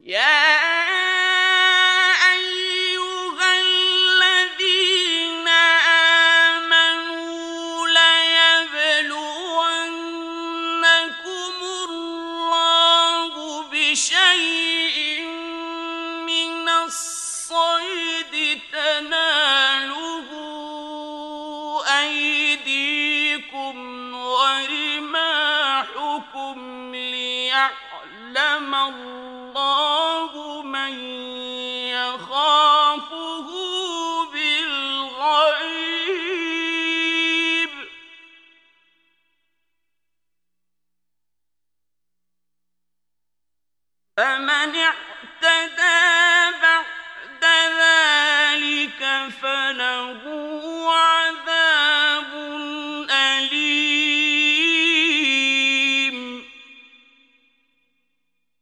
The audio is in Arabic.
يا أيها الذين آمنوا ليبلونكم الله بشيء من الصيد تناله أيديكم ورماحكم ليعلم الله من يخافه بالغيب فمن اعتدى